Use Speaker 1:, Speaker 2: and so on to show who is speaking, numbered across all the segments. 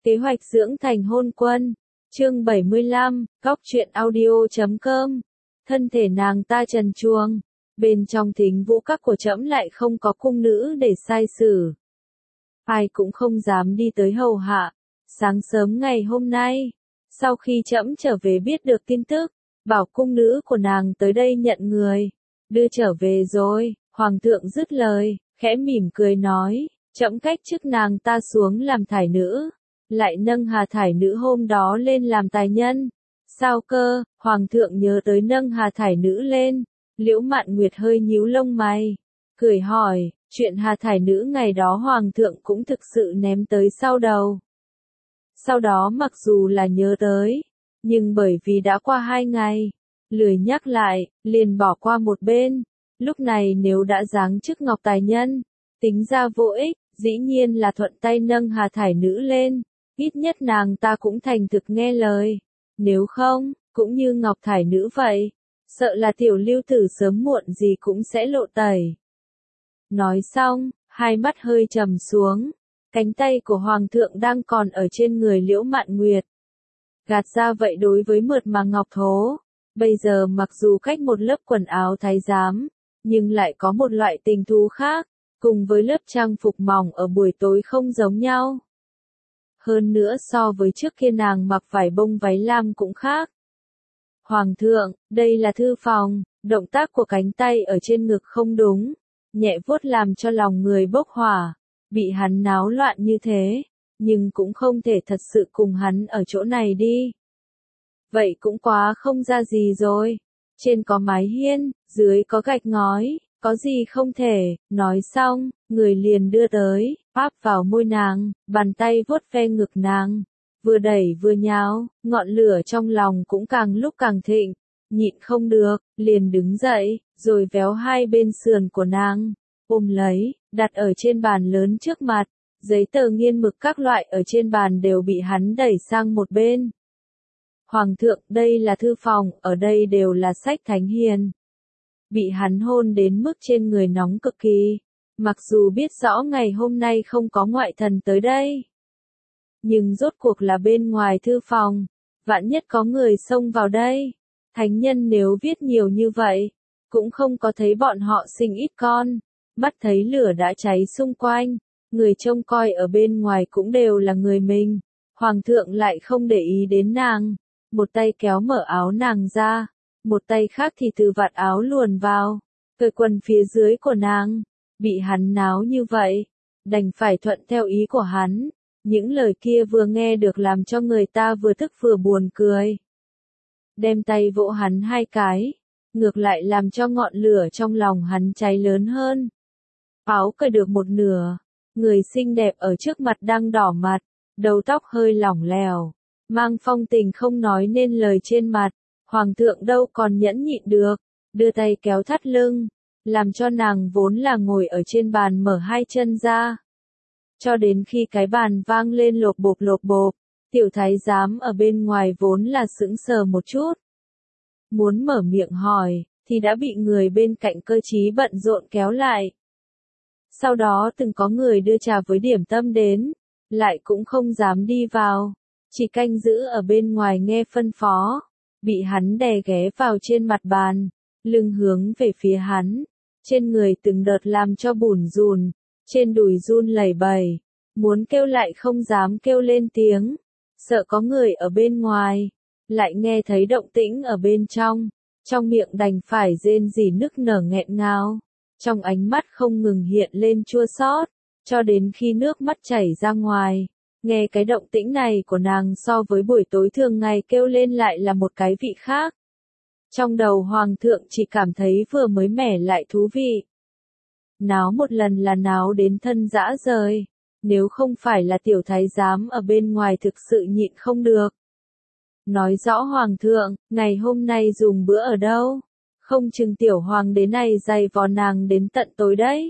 Speaker 1: Kế hoạch dưỡng thành hôn quân. Chương 75, Góc truyện audio.com. Thân thể nàng ta trần truồng, bên trong thính vũ các của trẫm lại không có cung nữ để sai xử. Ai cũng không dám đi tới hầu hạ. Sáng sớm ngày hôm nay, sau khi trẫm trở về biết được tin tức, bảo cung nữ của nàng tới đây nhận người, đưa trở về rồi. Hoàng thượng dứt lời, khẽ mỉm cười nói, trẫm cách chức nàng ta xuống làm thải nữ, lại nâng Hà thải nữ hôm đó lên làm tài nhân. Sao cơ? Hoàng thượng nhớ tới nâng Hà thải nữ lên. Liễu Mạn Nguyệt hơi nhíu lông mày, cười hỏi, chuyện Hà thải nữ ngày đó Hoàng thượng cũng thực sự ném tới sau đầu. Sau đó mặc dù là nhớ tới, nhưng bởi vì đã qua 2 ngày, lười nhắc lại, liền bỏ qua một bên. Lúc này nếu đã giáng chức ngọc tài nhân, tính ra vô ích, dĩ nhiên là thuận tay nâng Hà thải nữ lên, ít nhất nàng ta cũng thành thực nghe lời. Nếu không, cũng như ngọc thải nữ vậy, sợ là tiểu lưu tử sớm muộn gì cũng sẽ lộ tẩy. Nói xong, hai mắt hơi trầm xuống, cánh tay của Hoàng thượng đang còn ở trên người Liễu Mạn Nguyệt. Gạt ra vậy đối với mượt mà ngọc thố, bây giờ mặc dù cách một lớp quần áo thái giám, nhưng lại có một loại tình thú khác, cùng với lớp trang phục mỏng ở buổi tối không giống nhau. Hơn nữa so với trước kia nàng mặc vải bông váy lam cũng khác. Hoàng thượng, đây là thư phòng, động tác của cánh tay ở trên ngực không đúng, nhẹ vuốt làm cho lòng người bốc hỏa, bị hắn náo loạn như thế, nhưng cũng không thể thật sự cùng hắn ở chỗ này đi. Vậy cũng quá không ra gì rồi, trên có mái hiên, dưới có gạch ngói, có gì không thể. Nói xong, người liền đưa tới, áp vào môi nàng, bàn tay vuốt ve ngực nàng, vừa đẩy vừa nháo, ngọn lửa trong lòng cũng càng lúc càng thịnh, nhịn không được, liền đứng dậy, rồi véo hai bên sườn của nàng, ôm lấy, đặt ở trên bàn lớn trước mặt, giấy tờ nghiên mực các loại ở trên bàn đều bị hắn đẩy sang một bên. Hoàng thượng, đây là thư phòng, ở đây đều là sách thánh hiền. Bị hắn hôn đến mức trên người nóng cực kỳ, mặc dù biết rõ ngày hôm nay không có ngoại thần tới đây. Nhưng rốt cuộc là bên ngoài thư phòng, vạn nhất có người xông vào đây. Thánh nhân nếu viết nhiều như vậy, cũng không có thấy bọn họ sinh ít con, mắt thấy lửa đã cháy xung quanh, người trông coi ở bên ngoài cũng đều là người mình. Hoàng thượng lại không để ý đến nàng, một tay kéo mở áo nàng ra, một tay khác thì từ vạt áo luồn vào, cởi quần phía dưới của nàng. Bị hắn náo như vậy, đành phải thuận theo ý của hắn. Những lời kia vừa nghe được làm cho người ta vừa tức vừa buồn cười. Đem tay vỗ hắn 2 cái, ngược lại làm cho ngọn lửa trong lòng hắn cháy lớn hơn. Áo cởi được một nửa, người xinh đẹp ở trước mặt đang đỏ mặt, đầu tóc hơi lỏng lẻo, mang phong tình không nói nên lời trên mặt. Hoàng thượng đâu còn nhẫn nhịn được, đưa tay kéo thắt lưng, làm cho nàng vốn là ngồi ở trên bàn mở 2 chân ra. Cho đến khi cái bàn vang lên lộp bộp, tiểu thái giám ở bên ngoài vốn là sững sờ một chút. Muốn mở miệng hỏi, thì đã bị người bên cạnh cơ trí bận rộn kéo lại. Sau đó từng có người đưa trà với điểm tâm đến, lại cũng không dám đi vào, chỉ canh giữ ở bên ngoài nghe phân phó. Bị hắn đè ghé vào trên mặt bàn, lưng hướng về phía hắn, trên người từng đợt làm cho bủn rùn, trên đùi run lẩy bẩy, muốn kêu lại không dám kêu lên tiếng, sợ có người ở bên ngoài, lại nghe thấy động tĩnh ở bên trong miệng đành phải rên rỉ nức nở nghẹn ngào, trong ánh mắt không ngừng hiện lên chua xót, cho đến khi nước mắt chảy ra ngoài. Nghe cái động tĩnh này của nàng so với buổi tối thường ngày kêu lên lại là một cái vị khác. Trong đầu Hoàng thượng chỉ cảm thấy vừa mới mẻ lại thú vị. Náo một lần là náo đến thân dã rời, nếu không phải là tiểu thái giám ở bên ngoài thực sự nhịn không được. Nói rõ Hoàng thượng, ngày hôm nay dùng bữa ở đâu? Không chừng tiểu hoàng đế này dày vò nàng đến tận tối đấy.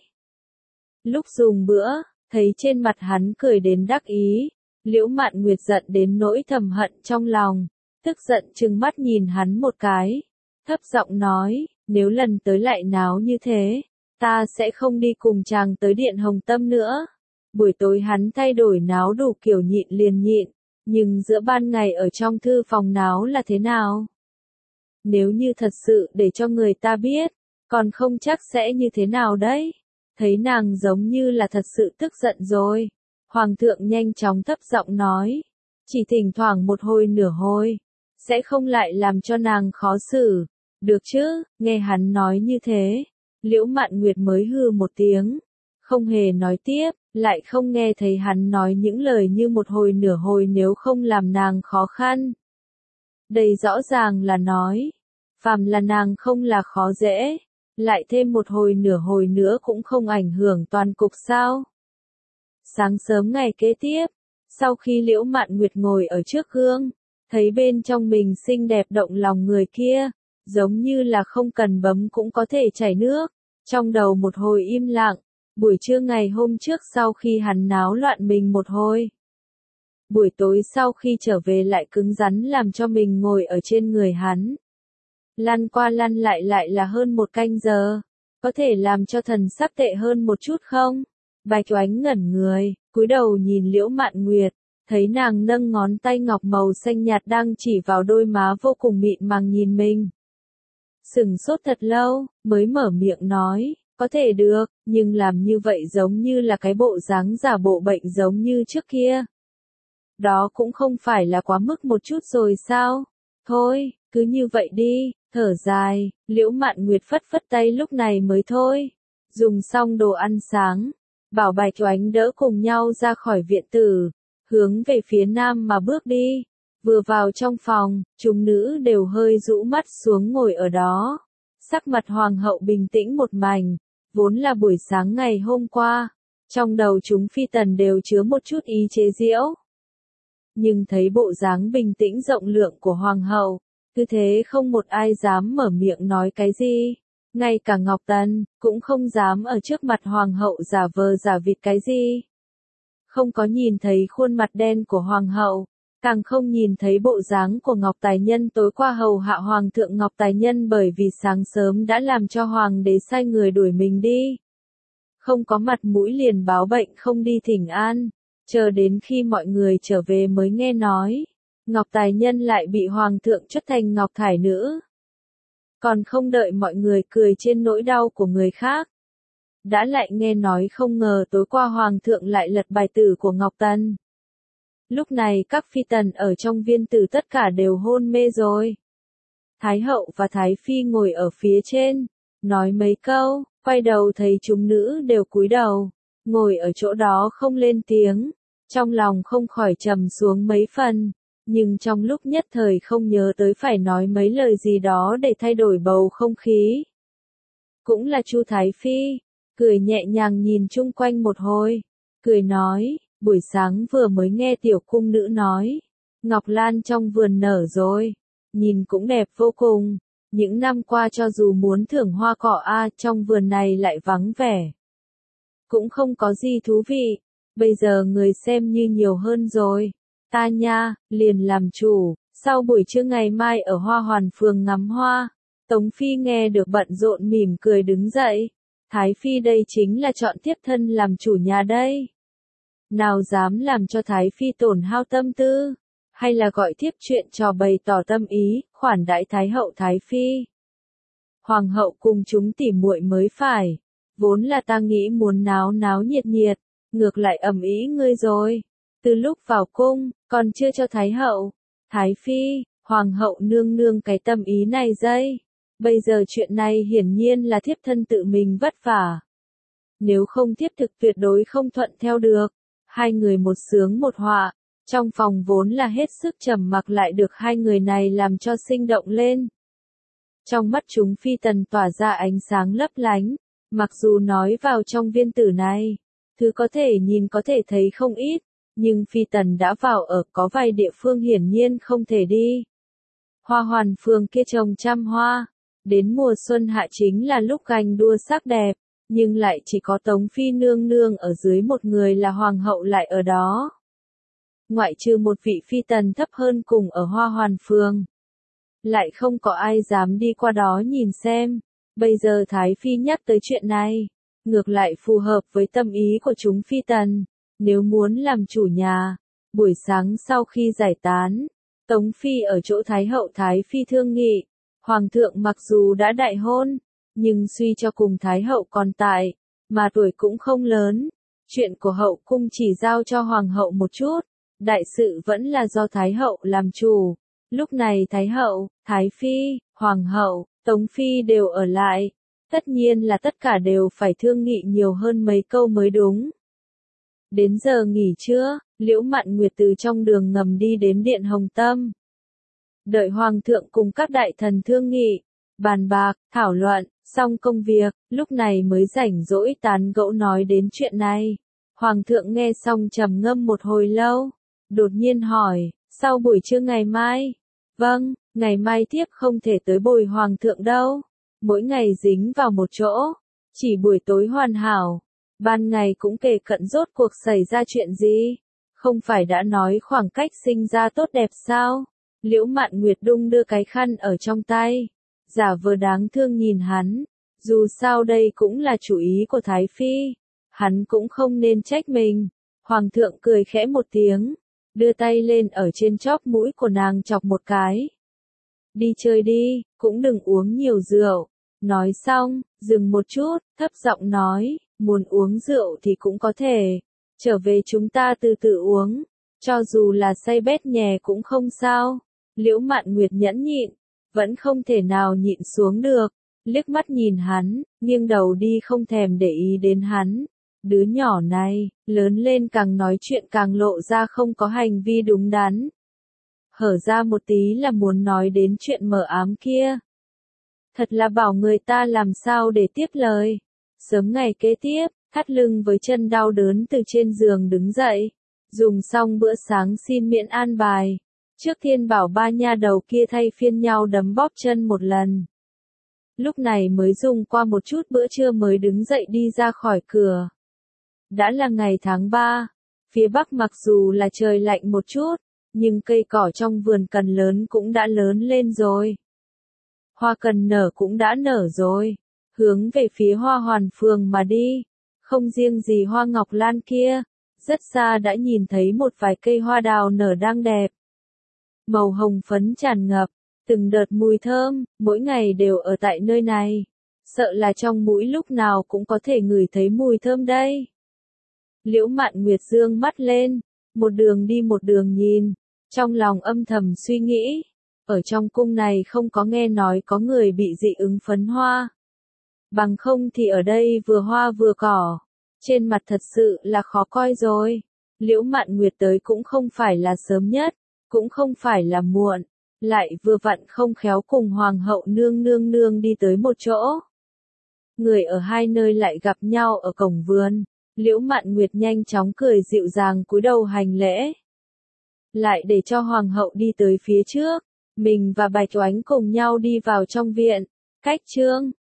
Speaker 1: Lúc dùng bữa, thấy trên mặt hắn cười đến đắc ý, Liễu Mạn Nguyệt giận đến nỗi thầm hận trong lòng, tức giận trừng mắt nhìn hắn một cái, thấp giọng nói, nếu lần tới lại náo như thế, ta sẽ không đi cùng chàng tới Điện Hồng Tâm nữa. Buổi tối hắn thay đổi náo đủ kiểu nhịn liền nhịn, nhưng giữa ban ngày ở trong thư phòng náo là thế nào? Nếu như thật sự để cho người ta biết, còn không chắc sẽ như thế nào đấy. Thấy nàng giống như là thật sự tức giận rồi. Hoàng thượng nhanh chóng thấp giọng nói. Chỉ thỉnh thoảng một hồi nửa hồi. Sẽ không lại làm cho nàng khó xử. Được chứ, nghe hắn nói như thế. Liễu Mạn Nguyệt mới hừ một tiếng. Không hề nói tiếp, lại không nghe thấy hắn nói những lời như một hồi nửa hồi nếu không làm nàng khó khăn. Đây rõ ràng là nói. Phàm là nàng không là khó dễ. Lại thêm một hồi nửa hồi nữa cũng không ảnh hưởng toàn cục sao. Sáng sớm ngày kế tiếp, sau khi Liễu Mạn Nguyệt ngồi ở trước gương, thấy bên trong mình xinh đẹp động lòng người kia, giống như là không cần bấm cũng có thể chảy nước, trong đầu một hồi im lặng, buổi trưa ngày hôm trước sau khi hắn náo loạn mình một hồi. Buổi tối sau khi trở về lại cứng rắn làm cho mình ngồi ở trên người hắn. Lăn qua lăn lại là hơn 1 canh giờ. Có thể làm cho thần sắc tệ hơn một chút không? Bạch Oánh ngẩn người, cúi đầu nhìn Liễu Mạn Nguyệt, thấy nàng nâng ngón tay ngọc màu xanh nhạt đang chỉ vào đôi má vô cùng mịn màng nhìn mình. Sửng sốt thật lâu, mới mở miệng nói, có thể được, nhưng làm như vậy giống như là cái bộ dáng giả bộ bệnh giống như trước kia. Đó cũng không phải là quá mức một chút rồi sao? Thôi, cứ như vậy đi. Thở dài, Liễu Mạn Nguyệt phất phất tay lúc này mới thôi. Dùng xong đồ ăn sáng, bảo Bạch Oánh đỡ cùng nhau ra khỏi viện tử, hướng về phía nam mà bước đi. Vừa vào trong phòng, chúng nữ đều hơi rũ mắt xuống ngồi ở đó. Sắc mặt hoàng hậu bình tĩnh một mảnh, vốn là buổi sáng ngày hôm qua. Trong đầu chúng phi tần đều chứa một chút ý chế giễu. Nhưng thấy bộ dáng bình tĩnh rộng lượng của hoàng hậu, cứ thế không một ai dám mở miệng nói cái gì. Ngay cả Ngọc Tần, cũng không dám ở trước mặt hoàng hậu giả vờ giả vịt cái gì. Không có nhìn thấy khuôn mặt đen của hoàng hậu, càng không nhìn thấy bộ dáng của Ngọc Tài Nhân tối qua hầu hạ hoàng thượng Ngọc Tài Nhân bởi vì sáng sớm đã làm cho hoàng đế sai người đuổi mình đi. Không có mặt mũi liền báo bệnh không đi thỉnh an, chờ đến khi mọi người trở về mới nghe nói. Ngọc Tài Nhân lại bị hoàng thượng chất thành Ngọc Thải Nữ. Còn không đợi mọi người cười trên nỗi đau của người khác. Đã lại nghe nói không ngờ tối qua hoàng thượng lại lật bài tử của Ngọc Tần. Lúc này các phi tần ở trong viên tử tất cả đều hôn mê rồi. Thái hậu và Thái phi ngồi ở phía trên, nói mấy câu, quay đầu thấy chúng nữ đều cúi đầu, ngồi ở chỗ đó không lên tiếng, trong lòng không khỏi trầm xuống mấy phần. Nhưng trong lúc nhất thời không nhớ tới phải nói mấy lời gì đó để thay đổi bầu không khí. Cũng là Chu Thái Phi, cười nhẹ nhàng nhìn chung quanh một hồi, cười nói, buổi sáng vừa mới nghe tiểu cung nữ nói, Ngọc Lan trong vườn nở rồi, nhìn cũng đẹp vô cùng, những năm qua cho dù muốn thưởng hoa cỏ trong vườn này lại vắng vẻ. Cũng không có gì thú vị, bây giờ người xem như nhiều hơn rồi. Ta nha, liền làm chủ, sau buổi trưa ngày mai ở Hoa Hoàn phường ngắm hoa. Tống Phi nghe được bận rộn mỉm cười đứng dậy. Thái Phi đây chính là chọn tiếp thân làm chủ nhà đây. Nào dám làm cho Thái Phi tổn hao tâm tư, hay là gọi tiếp chuyện trò bày tỏ tâm ý, khoản đãi Thái hậu Thái Phi. Hoàng hậu cùng chúng tỉ muội mới phải, vốn là ta nghĩ muốn náo náo nhiệt nhiệt, ngược lại ầm ĩ ngươi rồi. Từ lúc vào cung, còn chưa cho Thái hậu, Thái Phi, Hoàng hậu nương nương cái tâm ý này dây. Bây giờ chuyện này hiển nhiên là thiếp thân tự mình vất vả. Nếu không thiếp thực tuyệt đối không thuận theo được. Hai người một sướng một họa, trong phòng vốn là hết sức trầm mặc lại được hai người này làm cho sinh động lên. Trong mắt chúng phi tần tỏa ra ánh sáng lấp lánh, mặc dù nói vào trong viên tử này, thứ có thể nhìn có thể thấy không ít. Nhưng phi tần đã vào ở có vài địa phương hiển nhiên không thể đi. Hoa Hoàn phường kia trồng trăm hoa, đến mùa xuân hạ chính là lúc ganh đua sắc đẹp, nhưng lại chỉ có Tống Phi nương nương ở dưới một người là hoàng hậu lại ở đó. Ngoại trừ một vị phi tần thấp hơn cùng ở Hoa Hoàn phường, lại không có ai dám đi qua đó nhìn xem. Bây giờ Thái Phi nhắc tới chuyện này, ngược lại phù hợp với tâm ý của chúng phi tần. nếu muốn làm chủ nhà. Buổi sáng sau khi giải tán, Tống Phi ở chỗ Thái hậu Thái Phi thương nghị. Hoàng thượng mặc dù đã đại hôn, nhưng suy cho cùng Thái hậu còn tại, mà tuổi cũng không lớn. Chuyện của hậu cung chỉ giao cho Hoàng hậu một chút, đại sự vẫn là do Thái hậu làm chủ. Lúc này Thái hậu, Thái Phi, Hoàng hậu, Tống Phi đều ở lại. Tất nhiên là tất cả đều phải thương nghị nhiều hơn mấy câu mới đúng. Đến giờ nghỉ trưa, Liễu Mạn Nguyệt từ trong đường ngầm đi đến Điện Hồng Tâm. Đợi Hoàng thượng cùng các đại thần thương nghị, bàn bạc, thảo luận, xong công việc, lúc này mới rảnh rỗi tán gẫu nói đến chuyện này. Hoàng thượng nghe xong trầm ngâm một hồi lâu, đột nhiên hỏi, sau buổi trưa ngày mai? Vâng, ngày mai tiếp không thể tới bồi Hoàng thượng đâu. Mỗi ngày dính vào một chỗ, chỉ buổi tối hoàn hảo. Ban ngày cũng kể cận rốt cuộc xảy ra chuyện gì? Không phải đã nói khoảng cách sinh ra tốt đẹp sao? Liễu Mạn Nguyệt đung đưa cái khăn ở trong tay, giả vờ đáng thương nhìn hắn. Dù sao đây cũng là chủ ý của Thái Phi, hắn cũng không nên trách mình. Hoàng thượng cười khẽ một tiếng, đưa tay lên ở trên chóp mũi của nàng chọc một cái. Đi chơi đi, cũng đừng uống nhiều rượu. Nói xong, dừng một chút, thấp giọng nói, muốn uống rượu thì cũng có thể. Trở về chúng ta từ từ uống, cho dù là say bét nhè cũng không sao. Liễu Mạn Nguyệt nhẫn nhịn, vẫn không thể nào nhịn xuống được, liếc mắt nhìn hắn, nghiêng đầu đi không thèm để ý đến hắn. Đứa nhỏ này, lớn lên càng nói chuyện càng lộ ra không có hành vi đúng đắn. Hở ra một tí là muốn nói đến chuyện mờ ám kia. Thật là bảo người ta làm sao để tiếp lời. Sớm ngày kế tiếp, thắt lưng với chân đau đớn từ trên giường đứng dậy. Dùng xong bữa sáng xin miễn an bài. Trước tiên bảo ba nha đầu kia thay phiên nhau đấm bóp chân một lần. Lúc này mới dùng qua một chút bữa trưa mới đứng dậy đi ra khỏi cửa. Đã là ngày tháng 3, phía Bắc mặc dù là trời lạnh một chút, nhưng cây cỏ trong vườn cần lớn cũng đã lớn lên rồi. Hoa cần nở cũng đã nở rồi, hướng về phía Hoa Hoàn Phường mà đi. Không riêng gì hoa ngọc lan kia, rất xa đã nhìn thấy một vài cây hoa đào nở đang đẹp. Màu hồng phấn tràn ngập, từng đợt mùi thơm, mỗi ngày đều ở tại nơi này. Sợ là trong mũi lúc nào cũng có thể ngửi thấy mùi thơm đây. Liễu Mạn Nguyệt dương mắt lên, một đường đi một đường nhìn, trong lòng âm thầm suy nghĩ. Ở trong cung này không có nghe nói có người bị dị ứng phấn hoa. Bằng không thì ở đây vừa hoa vừa cỏ. Trên mặt thật sự là khó coi rồi. Liễu Mạn Nguyệt tới cũng không phải là sớm nhất, cũng không phải là muộn, lại vừa vặn không khéo cùng Hoàng hậu nương đi tới một chỗ. Người ở hai nơi lại gặp nhau ở cổng vườn. Liễu Mạn Nguyệt nhanh chóng cười dịu dàng cúi đầu hành lễ. Lại để cho Hoàng hậu đi tới phía trước. Mình và Bạch Oánh cùng nhau đi vào trong viện. Cách Trương,